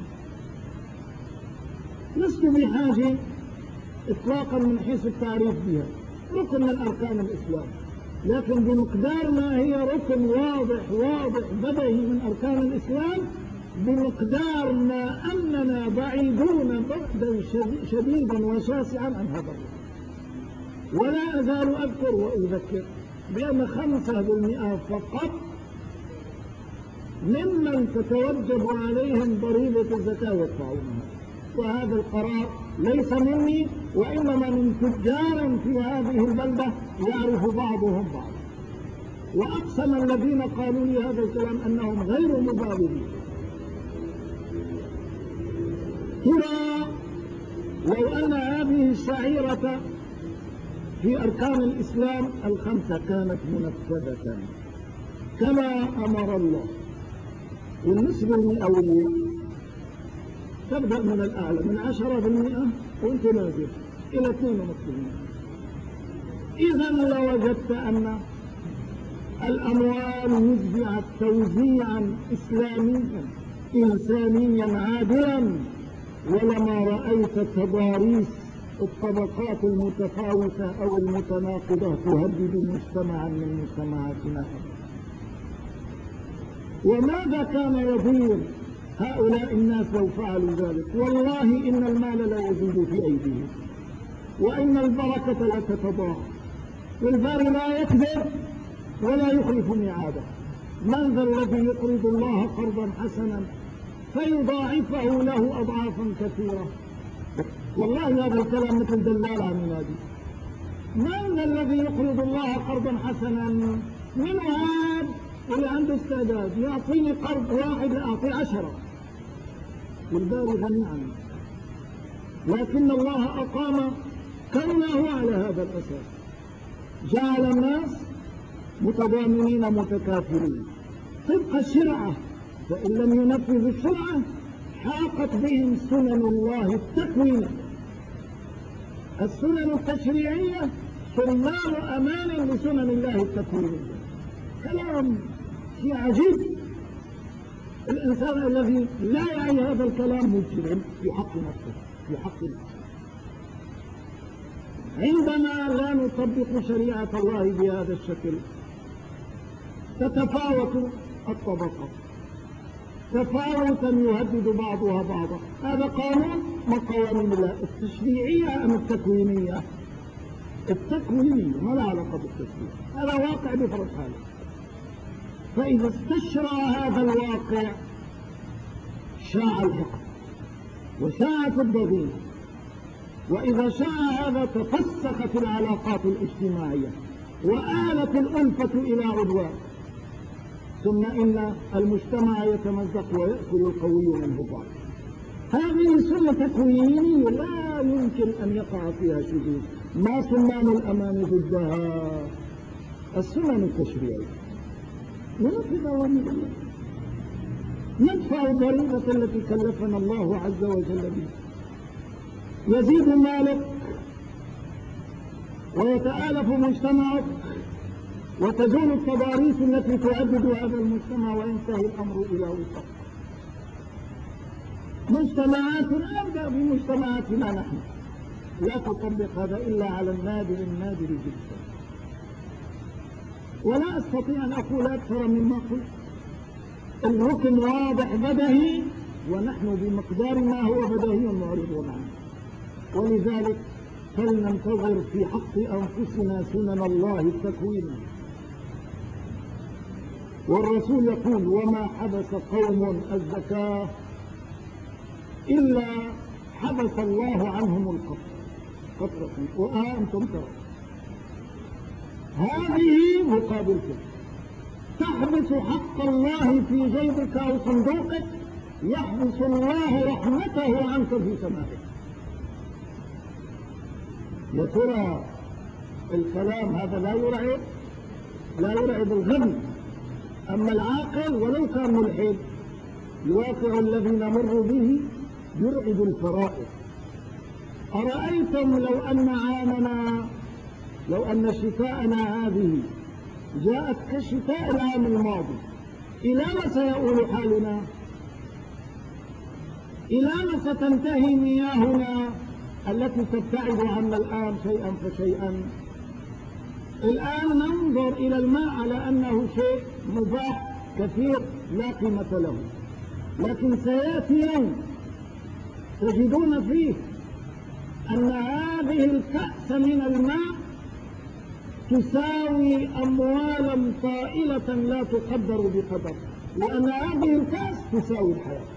لست بحاجة إطلاقا من حيث التعريف بها، ركن من أركان الإسلام، لكن بمقدار ما هي ركن واضح بدهي من أركان الإسلام، بمقدار ما أننا بعيدون بعدا شديدا وشاسعا عن هذا الركن. ولا أزال أذكر وأذكر بأن 5% فقط ممن تتوجب عليهم ضريبة الزكاة يدفعونها، وهذا القرار ليس مني وإنما من تجار في هذه البلدة يعرف بعضهم بعض، وأقسم الذين قالوا لي هذا الكلام أنهم غير مبالغين. ترى لو أن هذه الشعيرة في أركان الإسلام 5 كانت منفذة كما أمر الله، والنسبة المئوية تبدأ من الأعلى من 10% وانت نازل إلى 2.5%. إذا لوجدت أن الأموال وزعت توزيعا إسلاميا إنسانيا عادلا، ولما رأيت تضاريس الطبقات المتفاوتة أو المتناقضة تهدد مجتمعا من مجتمعاتنا. وماذا كان يضير هؤلاء الناس لو فعلوا ذلك؟ والله إن المال لا يزيد في أيديهم، وإن البركة لا تتضاعف، والباري لا يكذب ولا يخلف ميعاده. من ذا الذي يقرض الله قرضا حسنا فيضاعفه له أضعافا كثيرة؟ والله هذا الكلام مثل دلال عن ينادي. من ذا الذي يقرض الله قرضا حسنا؟ من هذا اللي عنده استعداد يعطيني قرض واحد لأعطي 10، والباري غني عنه. لكن الله أقام كونه على هذا الأساس، جعل الناس متضامنين متكافلين طبق الشرعة، فإن لم ينفذوا الشرعة حاقت بهم سنن الله التكوينية. السنن التشريعية صمام أمان لسنن الله التكوينية. كلام شيء عجيب. الإنسان الذي لا يعي هذا الكلام مجرم في حق نفسه، في حق نفسه. عندما لا نطبق شريعة الله بهذا الشكل تتفاوت الطبقات تفاوتا يهدد بعضها بعضا. هذا قانون من قوانين الله التشريعية أم التكوينية؟ التكوينية، ما لا علاقة بالتشريع، هذا واقع بفرض حاله. فإذا استشرى هذا الواقع شاع الحقد وشاعت الضغينة، وإذا شاع هذا تفسخت العلاقات الاجتماعية وآلت الألفة إلى عدوان، ثم إن المجتمع يتمزق ويأكل القوي منه الضعيف. هذه سنة تكوينية لا يمكن أن يقع فيها شذوذ، ما صمام الأمان ضدها. السنن التشريعية ونفذ أوامر الله، ندفع الضريبة التي كلفنا الله عز وجل بها، يزيد مالك ويتآلف مجتمعك وتزول التضاريس التي تؤدد هذا المجتمع وينتهي الأمر إلى وفاق. مجتمعات أبدأ بمجتمعاتنا نحن لا تطبق هذا إلا على النادر النادر جدا، ولا أستطيع أن أقول أكثر مما قلت. الركن واضح بدهي ونحن بمقدار ما هو بدهي معرضون عنه، ولذلك فلننتظر في حق أنفسنا سنن الله التكوين. والرسول يقول: وما حبس قوم الزكاة إلا حبس الله عنهم القطرة. وأنتم ترى هذه مقابل كده، تحبس حق الله في جيبك أو صندوقك، يحبس الله رحمته عنك في سمائك. يا ترى الكلام هذا لا يرعب الغبي، أما العاقل ولو كان ملحد الواقع الذي نمر به يرعب الفرائض. أرأيتم لو أن شتاءنا هذه جاءت كشتاء العام الماضي، إلى ما سيؤول حالنا؟ إلى ما ستنتهي مياهنا التي تبتعد عنا الآن شيئا فشيئا؟ الآن ننظر إلى الماء على أنه شيء مباح كثير لا قيمة له، لكن سيأتي يوم تجدون فيه أن هذه الكأس من الماء تساوي أموالا طائلة لا تقدر بقدر، لأن هذه الكأس تساوي الحياة.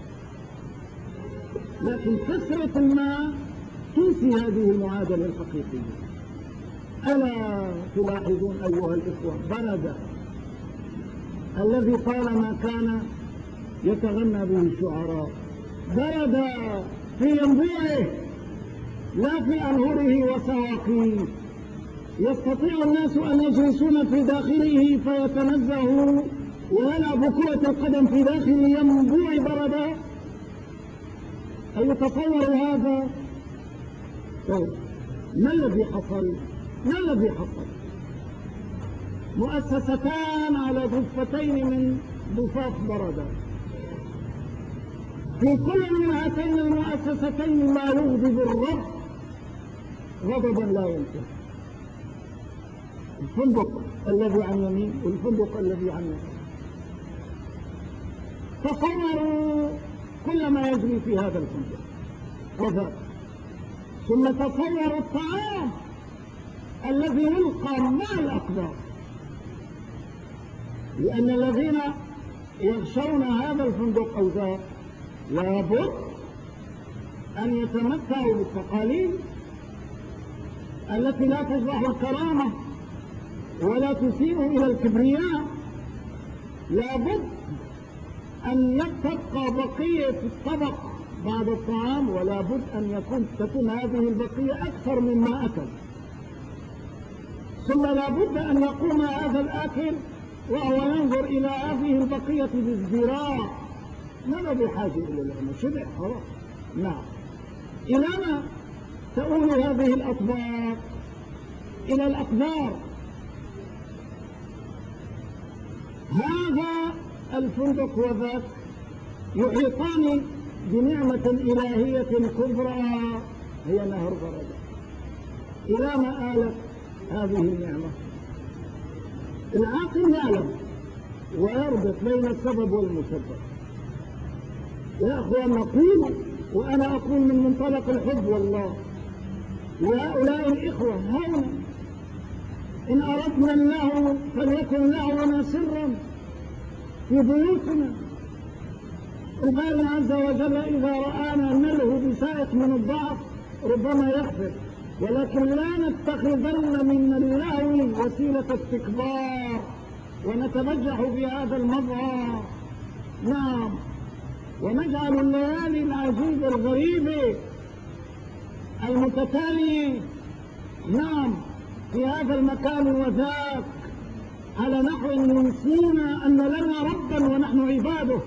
لكن كثرة الماء تنسي هذه المعادلة الحقيقية. ألا تلاحظون أيها الإخوة برد الذي طالما كان يتغنى به الشعراء، برد في ينبوعه لا في أنهره وسواقيه. يستطيع الناس أن يجلسون في داخله فيتنزهوا ويلعب كرة القدم في داخل ينبوع برد. أيتصور هذا؟ ما الذي حصل؟ مؤسستان على ضفتين من ضفاف برد، في كل من هاتين المؤسستين ما يغضب الرب غضبا لا ينتهي. الفندق الذي عن يمين والفندق الذي عن يمين. تصوروا كل ما يجري في هذا الفندق وذاك، ثم تصوروا الطعام الذي يلقى مع الأقدار، لأن الذين يغشون هذا الفندق أو ذاك لابد أن يتمتعوا بالتقاليد التي لا تجرح الكرامة ولا تسيء إلى الكبرياء. لابد أن تبقى بقية الطبق بعد الطعام، ولا بد أن تكون هذه البقية أكثر مما أكل، ثم لا بد أن يقوم هذا الآكل وهو ينظر إلى هذه البقية بازدراء. ماذا بحاجة إلى العلم؟ شبع خلاص. نعم. إلى ما تؤول هذه الأطباق؟ إلى الأقدار. هذا الفندق وذاك يحيطان بنعمة إلهية كبرى هي نهر برد. إلى ما آلت هذه النعمة؟ العاقل يعلم ويربط بين السبب والمسبب. يا أخوان نقول، وأنا أقول من منطلق الحب والله، وهؤلاء الإخوة هونا إن أردنا الله فليكن لهونا سرا في بيوتنا. الباري عز وجل إذا رآنا نلهو بسائق من الضعف ربما يغفر، ولكن لا نتخذن من اللهو وسيلة استكبار ونتبجح بهذا المظهر. نعم. ونجعل الليالي العجيبة الغريبة المتتالية نعم في هذا المكان وذاك على نحو نسينا أن لنا ربا ونحن عباده.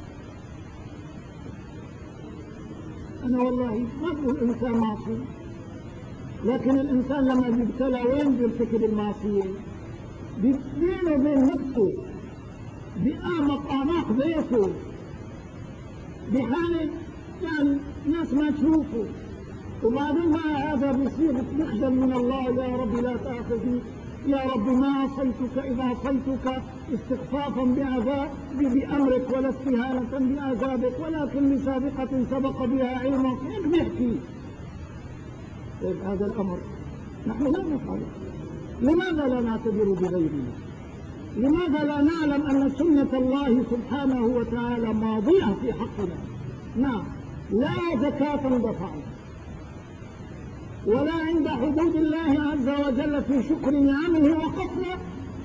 أنا والله ما أقول الإنسان معصوم، لكن الإنسان لما بيبتلى وين بيرتكب المعصية؟ بينه وبين نفسه، بأعماق بيته، بحالة يعني ناس ما تشوفه، وبعدين مع هذا بيصير يخجل من الله: يا رب لا تأخذني، يا رب ما عصيتك إذا عصيتك استخفافا بأمرك ولا استهانة بعذابك، ولكن لسابقة سبق بها علمك. هيك بيحكي. هذا الأمر نحن لا نفعله. لماذا لا نعتبر بغيرنا؟ لماذا لا نعلم أن سنة الله سبحانه وتعالى ماضية في حقنا؟ نعم، لا زكاة دفعنا، ولا عند حدود الله عز وجل في شكر نعمه وقفنا،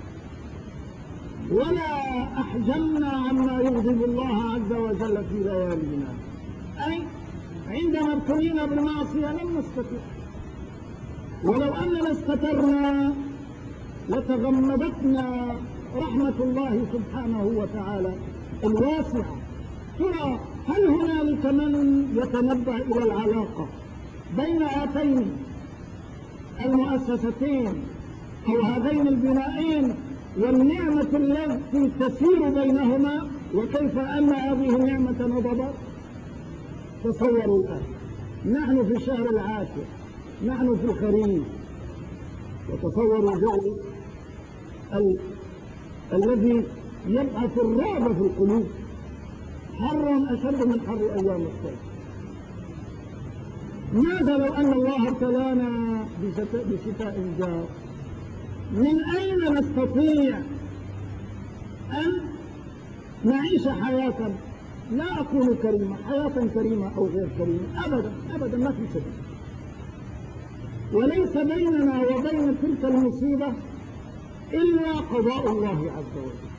ولا أحجمنا عما يغضب الله عز وجل في ليالينا. أي عندما ابتلينا بالمعصية لم نستطع، ولو أننا استترنا لتغمدتنا رحمة الله سبحانه وتعالى الواسعة. ترى هل هنالك من يتنبأ إلى العلاقة بين هاتين المؤسستين أو هذين البنائين والنعمة التي تسير بينهما، وكيف أن هذه النعمة نضبت؟ تصوروا الآن نحن في الشهر العاشر، نحن في الخريف، وتصوروا جو الذي يبعث الرعب في القلوب، حر أشد من حر أيام الصيف. ماذا لو أن الله ابتلانا بشتاء جاف؟ من أين نستطيع أن نعيش حياة، لا أقول كريمة، حياة كريمة أو غير كريمة؟ أبدا أبدا، ما في سبيل. وليس بيننا وبين تلك المصيبة إلا قضاء الله عز وجل.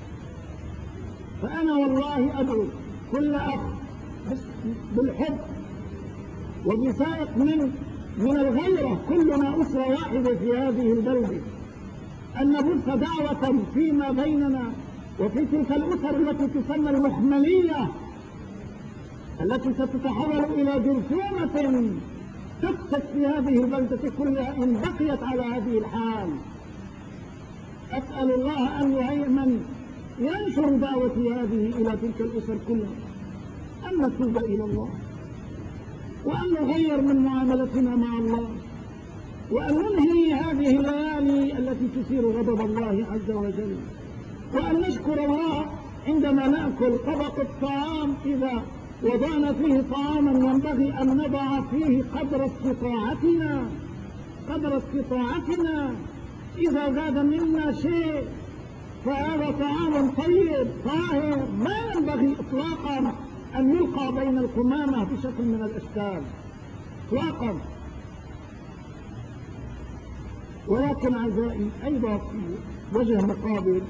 فأنا والله أدعو كل أخ بالحب وبسائق من الغيرة، كلنا أسرة واحدة في هذه البلدة، أن نبث دعوة فيما بيننا وفي تلك الأسر التي تسمى المخملية، التي ستتحول إلى جرثومة تفسد في هذه البلدة كلها إن بقيت على هذه الحال. أسأل الله أن ينشر دعوتي هذه إلى تلك الأسر كلها، أن نتوب إلى الله، وأن نغير من معاملتنا مع الله، وأن ننهي هذه الليالي التي تثير غضب الله عز وجل، وأن نشكر الله عندما نأكل طبق الطعام. إذا وضعنا فيه طعاما ينبغي أن نضع فيه قدر استطاعتنا. إذا زاد منا شيء فهذا طعام طيب طاهر، ما ينبغي إطلاقا أن يلقى بين القمامة بشكل من الأشكال إطلاقا. ولكن أعزائي، أيضا في وجه مقابل،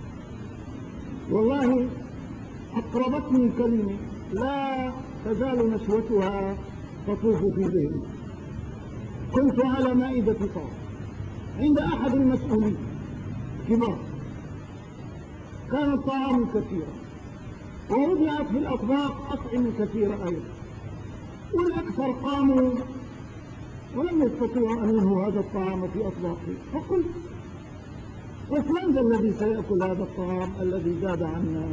والله أقربتني كلمة لا تزال نشوتها تطوف في ذهني. كنت على مائدة طعام عند أحد المسؤولين كبار، كان الطعام كثيرا ووضعت في الأطباق أطعمة كثيرة أيضا، والأكثر قاموا ولم يستطيعوا أن ينهوا هذا الطعام في أطباقهم. فقلت: من ذا الذي سيأكل هذا الطعام الذي زاد عنا؟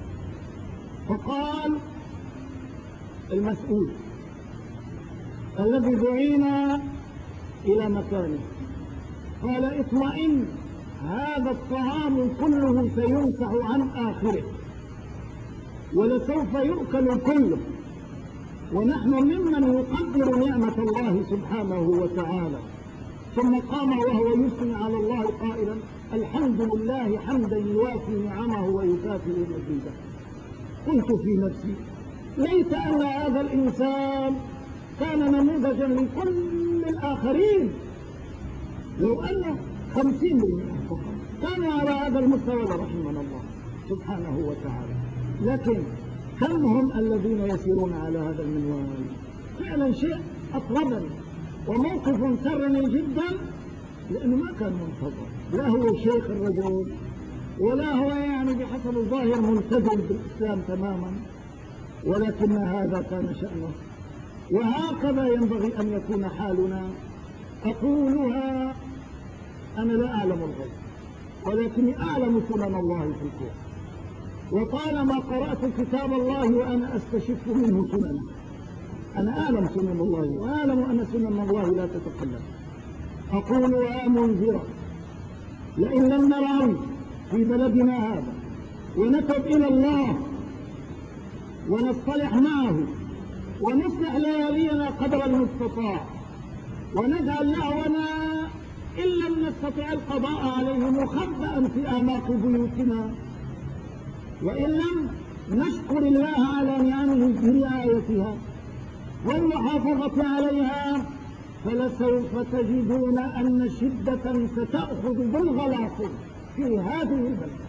فقال المسؤول الذي دعينا إلى مكانه، قال: اطمئن، هذا الطعام كله سيمسح عن آخره ولسوف يؤكل كله، ونحن ممن يقدر نعمة الله سبحانه وتعالى. ثم قام وهو يثني على الله قائلا: الحمد لله حمدا يوافي نعمه ويكافئ مزيده. قلت في نفسي: ليت أن هذا الإنسان كان نموذجا لكل الآخرين، لو أن 50% فقط كانوا على هذا المستوى لرحمنا الله سبحانه وتعالى. لكن كم هم الذين يسيرون على هذا المنوال؟ فعلا شيء أطربني وموقف سرني جدا، لأنه ما كان منتظر، لا هو شيخ الرجل ولا هو يعني بحسب الظاهر ملتزم بالإسلام تماما، ولكن هذا كان شأنه. وهكذا ينبغي أن يكون حالنا. أقولها أنا لا أعلم الغيب، ولكني أعلم سنن الله في الكون، وطالما قرأت كتاب الله وأنا أستشف منه سننه. أنا أعلم سنن الله وأعلم أن سنن الله لا تتقلب. أقولها منذرة، لئن لم نرعى في بلدنا هذا ونتب إلى الله ونصطلح معه ونصلح ليالينا قدر المستطاع، ونجعل لهونا إن لم نستطع القضاء عليه مخبأ في أعماق بيوتنا، وإن لم نشكر الله على نعمه برعايتها والمحافظة عليها، فلسوف تجدون أن شدة ستأخذ بالغلاف في هذه البلد،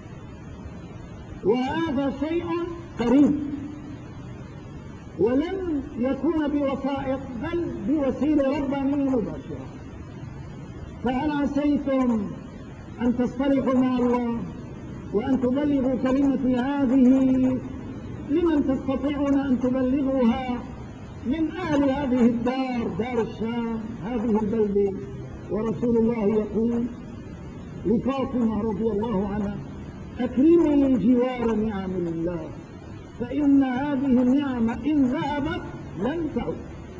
وهذا شيء قريب، ولن يكون بوسائط بل بوسيلة ربانية مباشرة. فهل عسيتم أن تصطلحوا مع الله وأن تبلغوا كلمتي هذه لمن تستطيعون أن تبلغوها من أهل هذه الدار، دار الشام، هذه البلدة؟ ورسول الله يقول لفاطمة رضي الله عنها: أكرمي جوار نعم الله، فإن هذه النعم إن ذهبت لن تعود.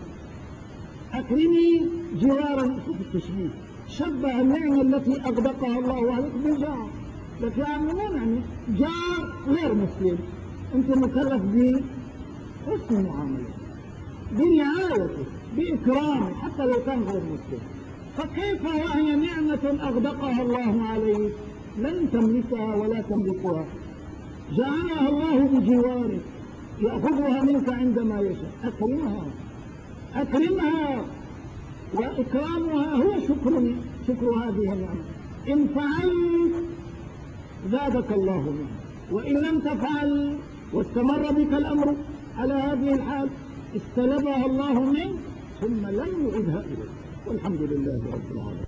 أكرمي جوارا، شوف التشبيه، شبه النعمة التي أغدقها الله عليك بالجار. لكن يعني مو يعني جار غير مسلم، أنت مكلف بحسن معاملة، برعايته، بإكرامه، حتى لو كان غير مسلم. فكيف وهي نعمة أغدقها الله عليك لن تملكها ولا تملكها؟ جعلها الله بجوارك، يأخذها منك عندما يشاء. أكرمها، أكرمها، وإكرامها هو شكر هذه النعمة. إن فعلت زادك الله منه، وإن لم تفعل واستمر بك الأمر على هذه الحال استلبها الله منك ثم لم يعدها إليك. والحمد لله رب العالمين.